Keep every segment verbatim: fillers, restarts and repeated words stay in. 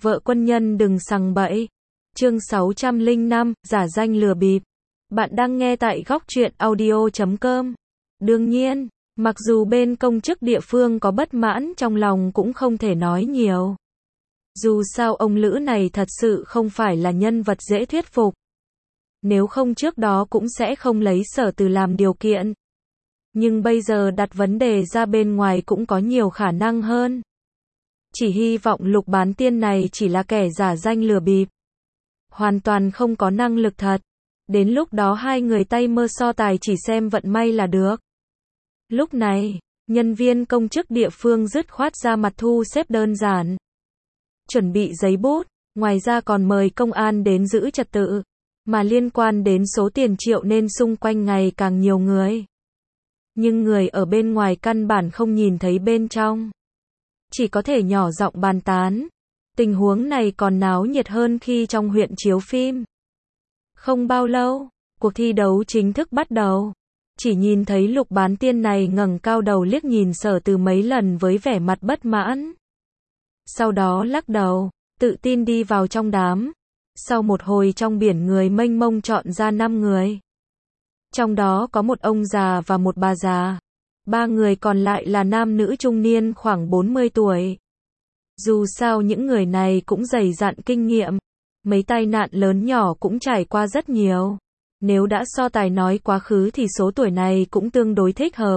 Vợ quân nhân đừng sằng bậy. Chương sáu trăm lẻ năm, giả danh lừa bịp. Bạn đang nghe tại góc truyện audio chấm com. Đương nhiên, mặc dù bên công chức địa phương có bất mãn trong lòng cũng không thể nói nhiều. Dù sao ông Lữ này thật sự không phải là nhân vật dễ thuyết phục. Nếu không trước đó cũng sẽ không lấy Sở Từ làm điều kiện. Nhưng bây giờ đặt vấn đề ra bên ngoài cũng có nhiều khả năng hơn. Chỉ hy vọng Lục Bán Tiên này chỉ là kẻ giả danh lừa bịp. Hoàn toàn không có năng lực thật. Đến lúc đó hai người tay mơ so tài chỉ xem vận may là được. Lúc này, nhân viên công chức địa phương dứt khoát ra mặt thu xếp đơn giản. Chuẩn bị giấy bút, ngoài ra còn mời công an đến giữ trật tự. Mà liên quan đến số tiền triệu nên xung quanh ngày càng nhiều người. Nhưng người ở bên ngoài căn bản không nhìn thấy bên trong. Chỉ có thể nhỏ giọng bàn tán. Tình huống này còn náo nhiệt hơn khi trong huyện chiếu phim. Không bao lâu, cuộc thi đấu chính thức bắt đầu. Chỉ nhìn thấy Lục Bán Tiên này ngẩng cao đầu liếc nhìn Sở Từ mấy lần với vẻ mặt bất mãn. Sau đó lắc đầu, tự tin đi vào trong đám. Sau một hồi trong biển người mênh mông chọn ra năm người. Trong đó có một ông già và một bà già. Ba người còn lại là nam nữ trung niên khoảng bốn mươi tuổi. Dù sao những người này cũng dày dặn kinh nghiệm. Mấy tai nạn lớn nhỏ cũng trải qua rất nhiều. Nếu đã so tài nói quá khứ thì số tuổi này cũng tương đối thích hợp.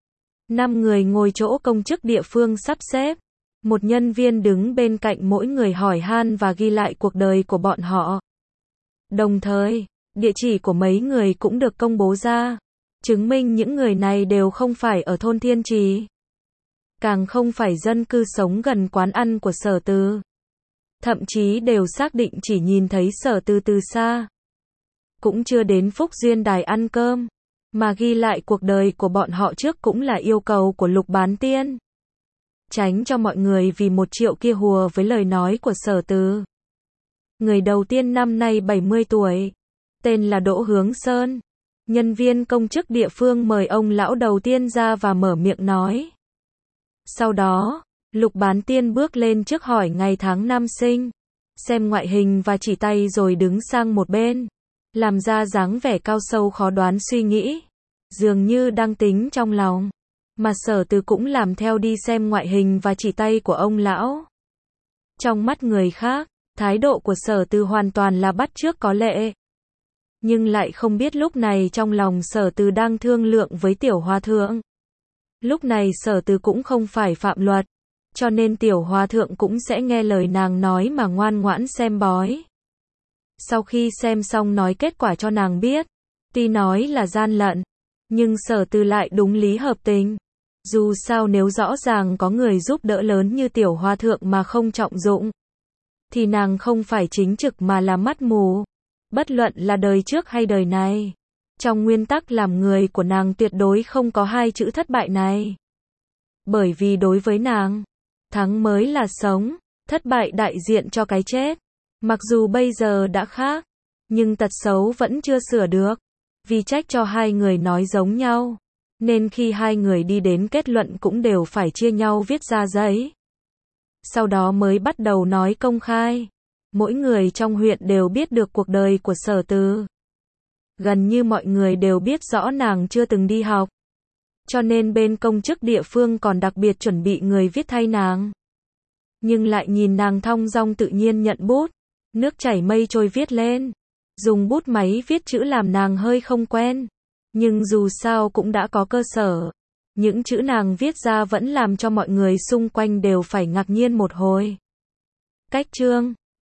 Năm người ngồi chỗ công chức địa phương sắp xếp. Một nhân viên đứng bên cạnh mỗi người hỏi han và ghi lại cuộc đời của bọn họ. Đồng thời, địa chỉ của mấy người cũng được công bố ra. Chứng minh những người này đều không phải ở thôn Thiên Trì. Càng không phải dân cư sống gần quán ăn của Sở Từ. Thậm chí đều xác định chỉ nhìn thấy Sở Từ từ xa. Cũng chưa đến Phúc Duyên Đài ăn cơm. Mà ghi lại cuộc đời của bọn họ trước cũng là yêu cầu của Lục Bán Tiên. Tránh cho mọi người vì một triệu kia hùa với lời nói của Sở Từ. Người đầu tiên năm nay bảy mươi tuổi. Tên là Đỗ Hướng Sơn. Nhân viên công chức địa phương mời ông lão đầu tiên ra và mở miệng nói. Sau đó, Lục Bán Tiên bước lên trước hỏi ngày tháng năm sinh. Xem ngoại hình và chỉ tay rồi đứng sang một bên. Làm ra dáng vẻ cao sâu khó đoán suy nghĩ. Dường như đang tính trong lòng. Mà Sở Từ cũng làm theo đi xem ngoại hình và chỉ tay của ông lão. Trong mắt người khác, thái độ của Sở Từ hoàn toàn là bắt chước có lệ. Nhưng lại không biết lúc này trong lòng Sở Từ đang thương lượng với Tiểu Hòa Thượng. Lúc này Sở Từ cũng không phải phạm luật. Cho nên Tiểu Hòa Thượng cũng sẽ nghe lời nàng nói mà ngoan ngoãn xem bói. Sau khi xem xong nói kết quả cho nàng biết. Tuy nói là gian lận. Nhưng Sở Từ lại đúng lý hợp tình. Dù sao nếu rõ ràng có người giúp đỡ lớn như Tiểu Hòa Thượng mà không trọng dụng. Thì nàng không phải chính trực mà là mắt mù. Bất luận là đời trước hay đời này. Trong nguyên tắc làm người của nàng tuyệt đối không có hai chữ thất bại này. Bởi vì đối với nàng, thắng mới là sống, thất bại đại diện cho cái chết. Mặc dù bây giờ đã khác, nhưng tật xấu vẫn chưa sửa được. Vì trách cho hai người nói giống nhau. Nên khi hai người đi đến kết luận cũng đều phải chia nhau viết ra giấy. Sau đó mới bắt đầu nói công khai. Mỗi người trong huyện đều biết được cuộc đời của Sở Từ. Gần như mọi người đều biết rõ nàng chưa từng đi học. Cho nên bên công chức địa phương còn đặc biệt chuẩn bị người viết thay nàng. Nhưng lại nhìn nàng thong dong tự nhiên nhận bút. Nước chảy mây trôi viết lên. Dùng bút máy viết chữ làm nàng hơi không quen. Nhưng dù sao cũng đã có cơ sở. Những chữ nàng viết ra vẫn làm cho mọi người xung quanh đều phải ngạc nhiên một hồi. Cách chương